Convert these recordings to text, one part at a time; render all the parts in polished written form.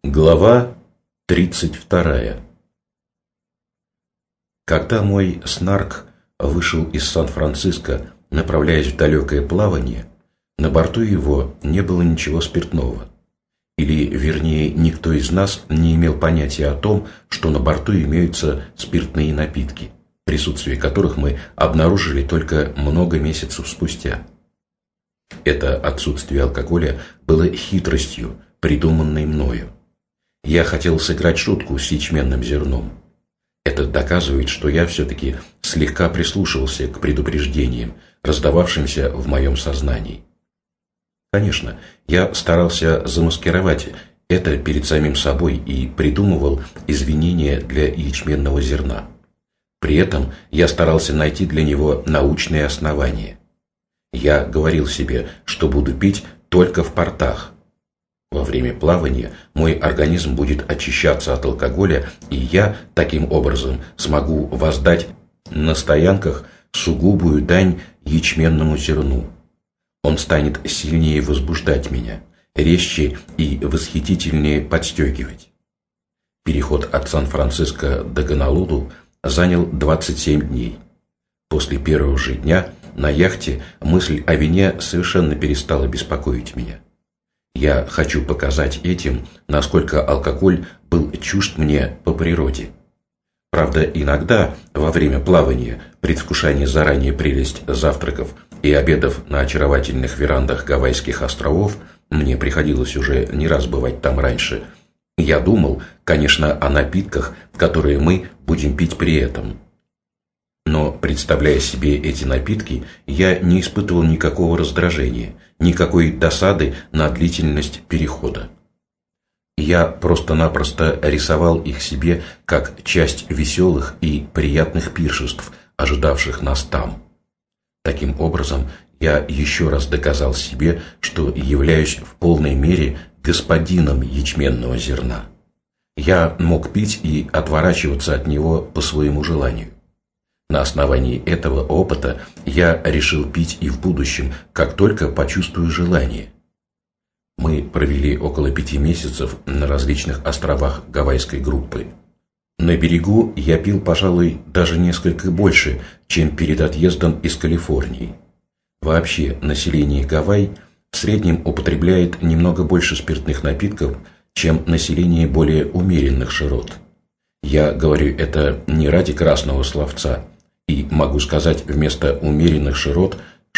Глава 32. Когда мой снарк вышел из Сан-Франциско, направляясь в далекое плавание, на борту его не было ничего спиртного. Или, вернее, никто из нас не имел понятия о том, что на борту имеются спиртные напитки, присутствие которых мы обнаружили только много месяцев спустя. Это отсутствие алкоголя было хитростью, придуманной мною. Я хотел сыграть шутку с ячменным зерном. Это доказывает, что я все-таки слегка прислушивался к предупреждениям, раздававшимся в моем сознании. Конечно, я старался замаскировать это перед самим собой и придумывал извинения для ячменного зерна. При этом я старался найти для него научные основания. Я говорил себе, что буду пить только в портах. Во время плавания мой организм будет очищаться от алкоголя, и я таким образом смогу воздать на стоянках сугубую дань ячменному зерну. Он станет сильнее возбуждать меня, резче и восхитительнее подстегивать. Переход от Сан-Франциско до Гонолулу занял 27 дней. После первого же дня на яхте мысль о вине совершенно перестала беспокоить меня. Я хочу показать этим, насколько алкоголь был чужд мне по природе. Правда, иногда во время плавания, предвкушая заранее прелесть завтраков и обедов на очаровательных верандах Гавайских островов, мне приходилось уже не раз бывать там раньше, я думал, конечно, о напитках, которые мы будем пить при этом. Но, представляя себе эти напитки, я не испытывал никакого раздражения, никакой досады на длительность перехода. Я просто-напросто рисовал их себе как часть веселых и приятных пиршеств, ожидавших нас там. Таким образом, я еще раз доказал себе, что являюсь в полной мере господином ячменного зерна. Я мог пить и отворачиваться от него по своему желанию. На основании этого опыта я решил пить и в будущем, как только почувствую желание. Мы провели около 5 месяцев на различных островах Гавайской группы. На берегу я пил, пожалуй, даже несколько больше, чем перед отъездом из Калифорнии. Вообще, население Гавайи в среднем употребляет немного больше спиртных напитков, чем население более умеренных широт. Я говорю это не ради красного словца, и могу сказать вместо умеренных широт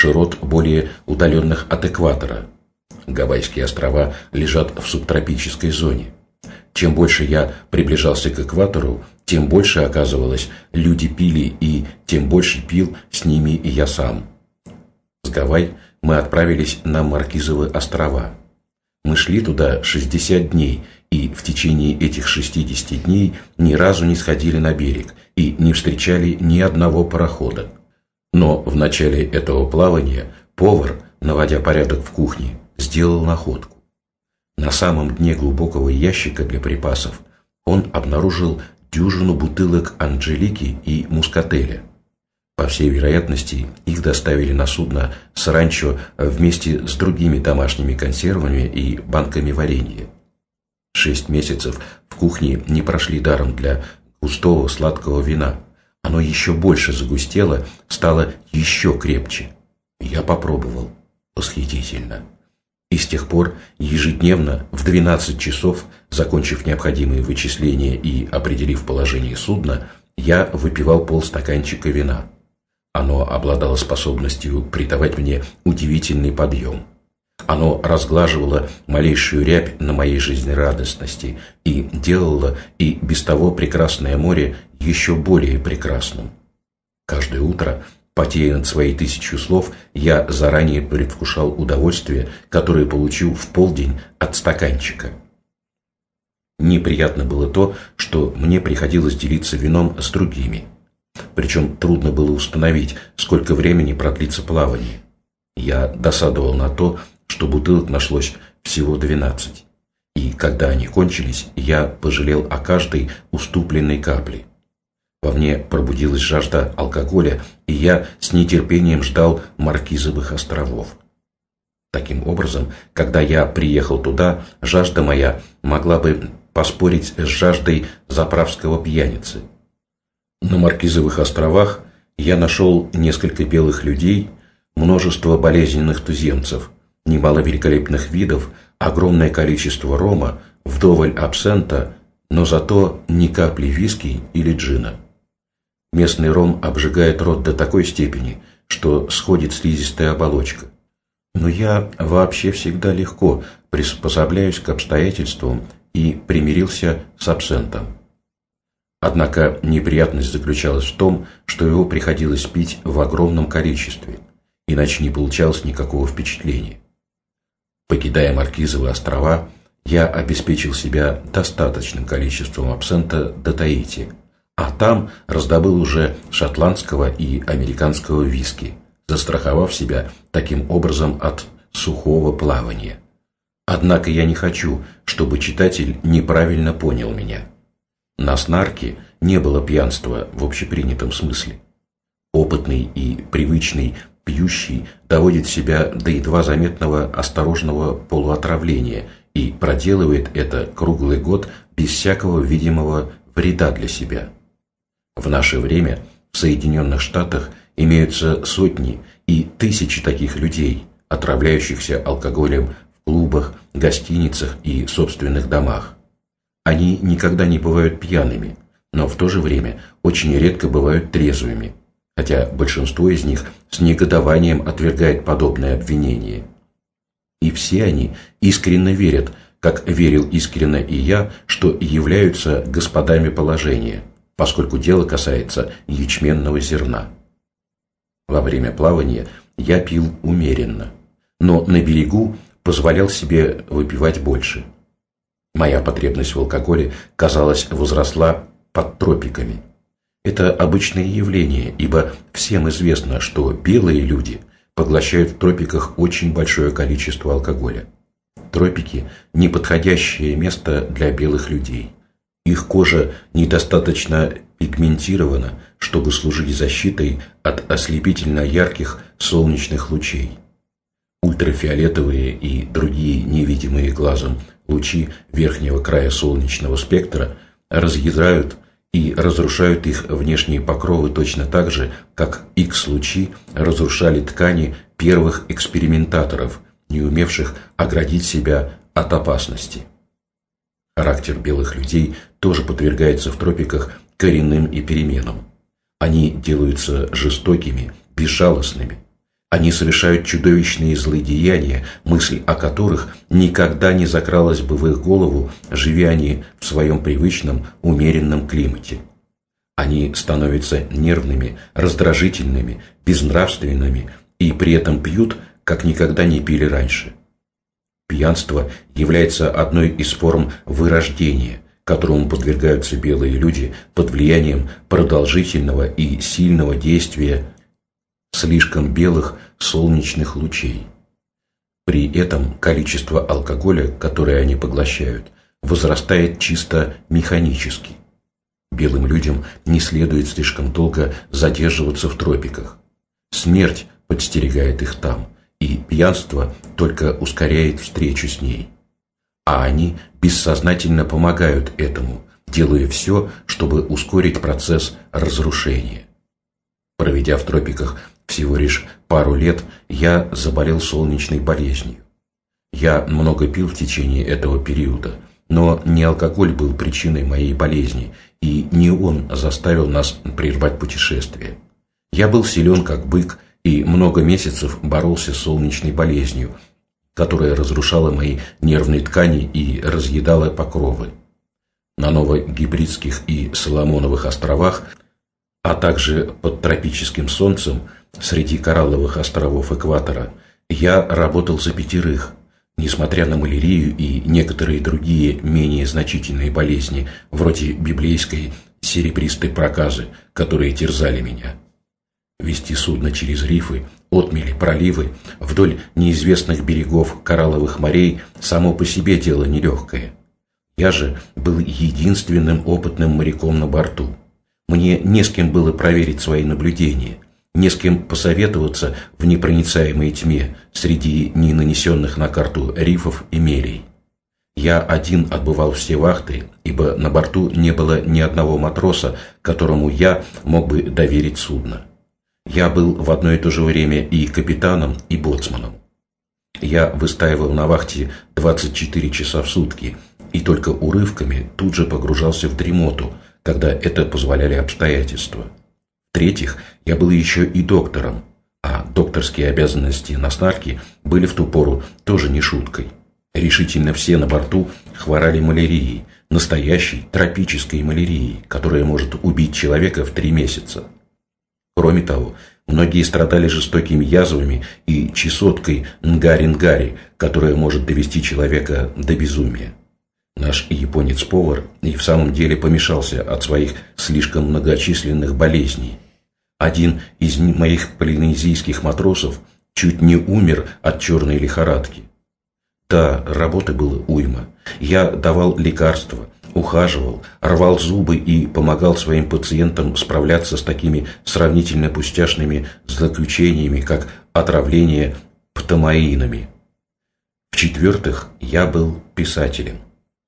более удаленных от экватора. Гавайские острова лежат в субтропической зоне. Чем больше я приближался к экватору, тем больше, оказывалось, люди пили, и тем больше пил с ними и я сам. С Гавайи мы отправились на Маркизовы острова. Мы шли туда 60 дней, и в течение этих 60 дней ни разу не сходили на берег и не встречали ни одного парохода. Но в начале этого плавания повар, наводя порядок в кухне, сделал находку. На самом дне глубокого ящика для припасов он обнаружил дюжину бутылок анджелики и мускателя. По всей вероятности, их доставили на судно с ранчо вместе с другими домашними консервами и банками варенья. 6 месяцев в кухне не прошли даром для густого сладкого вина. Оно еще больше загустело, стало еще крепче. Я попробовал. Восхитительно. И с тех пор ежедневно в 12 часов, закончив необходимые вычисления и определив положение судна, я выпивал полстаканчика вина. Оно обладало способностью придавать мне удивительный подъем. Оно разглаживало малейшую рябь на моей жизнерадостности и делало и без того прекрасное море еще более прекрасным. Каждое утро, потея над своей 1000 слов, я заранее предвкушал удовольствие, которое получил в полдень от стаканчика. Неприятно было то, что мне приходилось делиться вином с другими. Причем трудно было установить, сколько времени продлится плавание. Я досадовал на то, что бутылок нашлось всего 12. И когда они кончились, я пожалел о каждой уступленной капле. Во мне пробудилась жажда алкоголя, и я с нетерпением ждал Маркизовых островов. Таким образом, когда я приехал туда, жажда моя могла бы поспорить с жаждой заправского пьяницы. На Маркизовых островах я нашел несколько белых людей, множество болезненных туземцев, немало великолепных видов, огромное количество рома, вдоволь абсента, но зато ни капли виски или джина. Местный ром обжигает рот до такой степени, что сходит слизистая оболочка. Но я вообще всегда легко приспособляюсь к обстоятельствам и примирился с абсентом. Однако неприятность заключалась в том, что его приходилось пить в огромном количестве, иначе не получалось никакого впечатления. Покидая Маркизовы острова, я обеспечил себя достаточным количеством абсента до Таити, а там раздобыл уже шотландского и американского виски, застраховав себя таким образом от сухого плавания. Однако я не хочу, чтобы читатель неправильно понял меня. На Снарке не было пьянства в общепринятом смысле. Опытный и привычный пьющий доводит себя до едва заметного осторожного полуотравления и проделывает это круглый год без всякого видимого вреда для себя. В наше время в Соединенных Штатах имеются сотни и тысячи таких людей, отравляющихся алкоголем в клубах, гостиницах и собственных домах. Они никогда не бывают пьяными, но в то же время очень редко бывают трезвыми, хотя большинство из них с негодованием отвергает подобное обвинение. И все они искренне верят, как верил искренне и я, что являются господами положения, поскольку дело касается ячменного зерна. Во время плавания я пил умеренно, но на берегу позволял себе выпивать больше. Моя потребность в алкоголе, казалось, возросла под тропиками. Это обычное явление, ибо всем известно, что белые люди поглощают в тропиках очень большое количество алкоголя. Тропики – неподходящее место для белых людей. Их кожа недостаточно пигментирована, чтобы служить защитой от ослепительно ярких солнечных лучей. Ультрафиолетовые и другие невидимые глазом лучи верхнего края солнечного спектра разъедают и разрушают их внешние покровы точно так же, как Х-лучи разрушали ткани первых экспериментаторов, не умевших оградить себя от опасности. Характер белых людей тоже подвергается в тропиках коренным и переменам. Они делаются жестокими, безжалостными. Они совершают чудовищные злодеяния, мысль о которых никогда не закралась бы в их голову, живя они в своем привычном, умеренном климате. Они становятся нервными, раздражительными, безнравственными и при этом пьют, как никогда не пили раньше. Пьянство является одной из форм вырождения, которому подвергаются белые люди под влиянием продолжительного и сильного действия слишком белых солнечных лучей. При этом количество алкоголя, которое они поглощают, возрастает чисто механически. Белым людям не следует слишком долго задерживаться в тропиках. Смерть подстерегает их там, и пьянство только ускоряет встречу с ней. А они бессознательно помогают этому, делая все, чтобы ускорить процесс разрушения. Проведя в тропиках всего лишь пару лет, я заболел солнечной болезнью. Я много пил в течение этого периода, но не алкоголь был причиной моей болезни, и не он заставил нас прервать путешествие. Я был силен как бык и много месяцев боролся с солнечной болезнью, которая разрушала мои нервные ткани и разъедала покровы. На Новогибридских и Соломоновых островах, а также под тропическим солнцем среди коралловых островов экватора, я работал за 5, несмотря на малярию и некоторые другие менее значительные болезни, вроде библейской серебристой проказы, которые терзали меня. Вести судно через рифы, отмели, проливы, вдоль неизвестных берегов коралловых морей само по себе дело нелегкое. Я же был единственным опытным моряком на борту. Мне не с кем было проверить свои наблюдения, не с кем посоветоваться в непроницаемой тьме среди не нанесенных на карту рифов и мелей. Я один отбывал все вахты, ибо на борту не было ни одного матроса, которому я мог бы доверить судно. Я был в одно и то же время и капитаном, и боцманом. Я выстаивал на вахте 24 часа в сутки и только урывками тут же погружался в дремоту, когда это позволяли обстоятельства. В-третьих, я был еще и доктором, а докторские обязанности на снарке были в ту пору тоже не шуткой. Решительно все на борту хворали малярией, настоящей тропической малярией, которая может убить человека в 3 месяца. Кроме того, многие страдали жестокими язвами и чесоткой нгари-нгари, которая может довести человека до безумия. Наш японец-повар и в самом деле помешался от своих слишком многочисленных болезней. Один из моих полинезийских матросов чуть не умер от черной лихорадки. Да, работы было уйма. Я давал лекарства, ухаживал, рвал зубы и помогал своим пациентам справляться с такими сравнительно пустяшными заключениями, как отравление птомаинами. В-четвертых, я был писателем.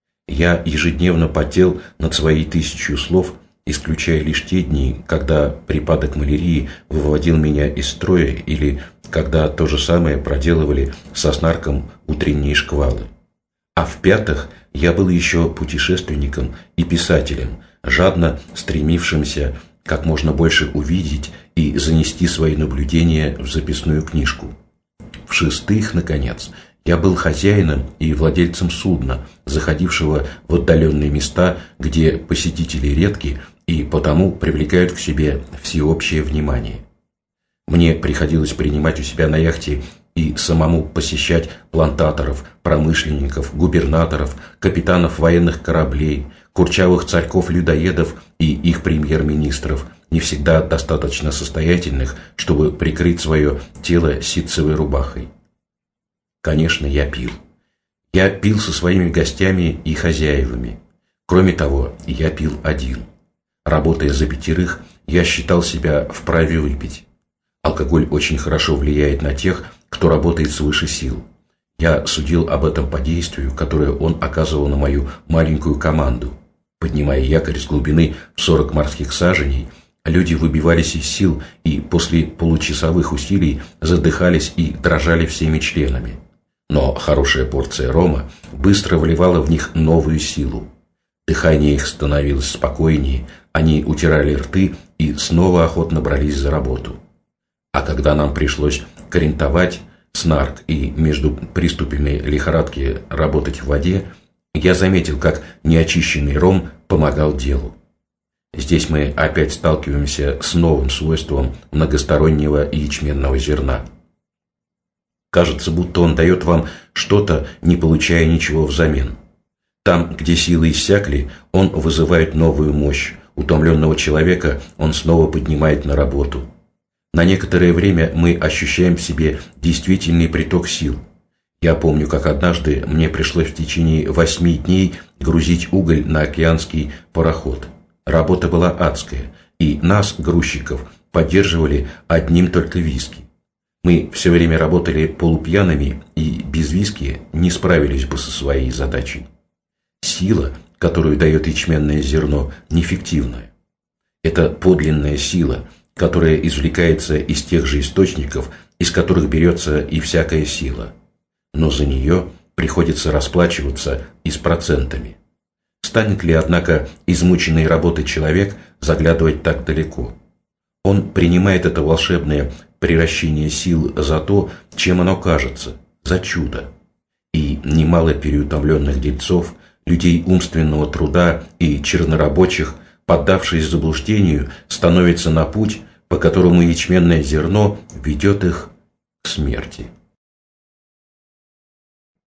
Я ежедневно потел над своей 1000 слов, исключая лишь те дни, когда припадок малярии выводил меня из строя или когда то же самое проделывали со снарком утренние шквалы. А в-пятых, я был еще путешественником и писателем, жадно стремившимся как можно больше увидеть и занести свои наблюдения в записную книжку. В-шестых, наконец, я был хозяином и владельцем судна, заходившего в отдаленные места, где посетители редки и потому привлекают к себе всеобщее внимание. Мне приходилось принимать у себя на яхте и самому посещать плантаторов, промышленников, губернаторов, капитанов военных кораблей, курчавых царьков-людоедов и их премьер-министров, не всегда достаточно состоятельных, чтобы прикрыть свое тело ситцевой рубахой. Конечно, я пил. Я пил со своими гостями и хозяевами. Кроме того, я пил один. Работая за 5, я считал себя вправе выпить. Алкоголь очень хорошо влияет на тех, кто работает свыше сил. Я судил об этом по действию, которое он оказывал на мою маленькую команду. Поднимая якорь с глубины в 40 морских саженей, люди выбивались из сил и после получасовых усилий задыхались и дрожали всеми членами. Но хорошая порция рома быстро вливала в них новую силу. Дыхание их становилось спокойнее, они утирали рты и снова охотно брались за работу. А когда нам пришлось карентовать снарк и между приступами лихорадки работать в воде, я заметил, как неочищенный ром помогал делу. Здесь мы опять сталкиваемся с новым свойством многостороннего ячменного зерна. Кажется, будто он дает вам что-то, не получая ничего взамен. Там, где силы иссякли, он вызывает новую мощь. Утомленного человека он снова поднимает на работу. На некоторое время мы ощущаем в себе действительный приток сил. Я помню, как однажды мне пришлось в течение 8 дней грузить уголь на океанский пароход. Работа была адская, и нас, грузчиков, поддерживали одним только виски. Мы все время работали полупьяными и без виски не справились бы со своей задачей. Сила, которую дает ячменное зерно, неэффективная. Это подлинная сила, которая извлекается из тех же источников, из которых берется и всякая сила. Но за нее приходится расплачиваться и с процентами. Станет ли, однако, измученный работой человек заглядывать так далеко? Он принимает это волшебное приращение сил за то, чем оно кажется, за чудо. И немало переутомленных дельцов, людей умственного труда и чернорабочих, поддавшись заблуждению, становятся на путь, по которому ячменное зерно ведет их к смерти.